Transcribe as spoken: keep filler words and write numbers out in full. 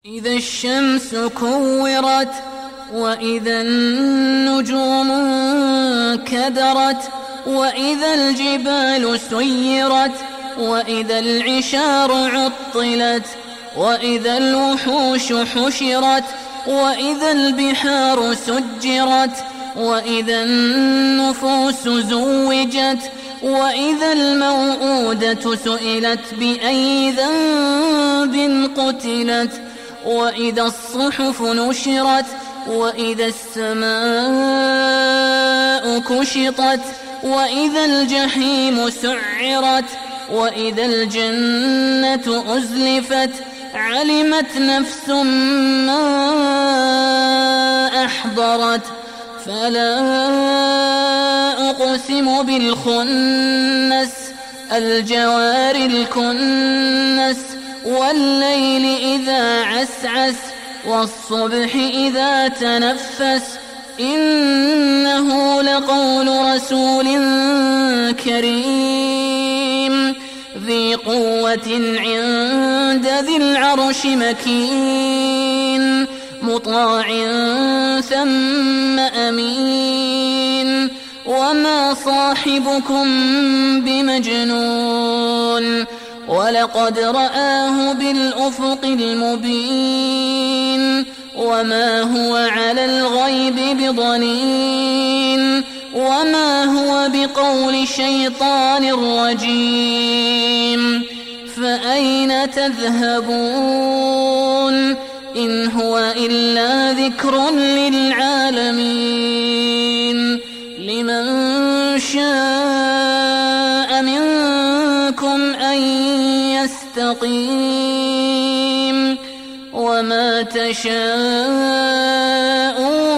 إذا الشمس كورت وإذا النجوم انكدرت وإذا الجبال سيرت وإذا العشار عطلت وإذا الوحوش حشرت وإذا البحار سجرت وإذا النفوس زوجت وإذا الموءودة سئلت بأي ذنب قتلت وإذا الصحف نشرت وإذا السماء كشطت وإذا الجحيم سعرت وإذا الجنة أزلفت علمت نفس ما أحضرت فلا أقسم بالخنس الجوار الكنس والليل إذا عسعس والصبح إذا تنفس إنه لقول رسول كريم ذي قوة عند ذي العرش مكين مطاع ثم أمين وما صاحبكم بمجنون ولقد رآه بالأفق المبين وما هو على الغيب بضنين وما هو بقول شيطان رجيم فأين تذهبون إن هو إلا ذكر للعالمين لمن شاء منكم أن يستقيم وما تشاءون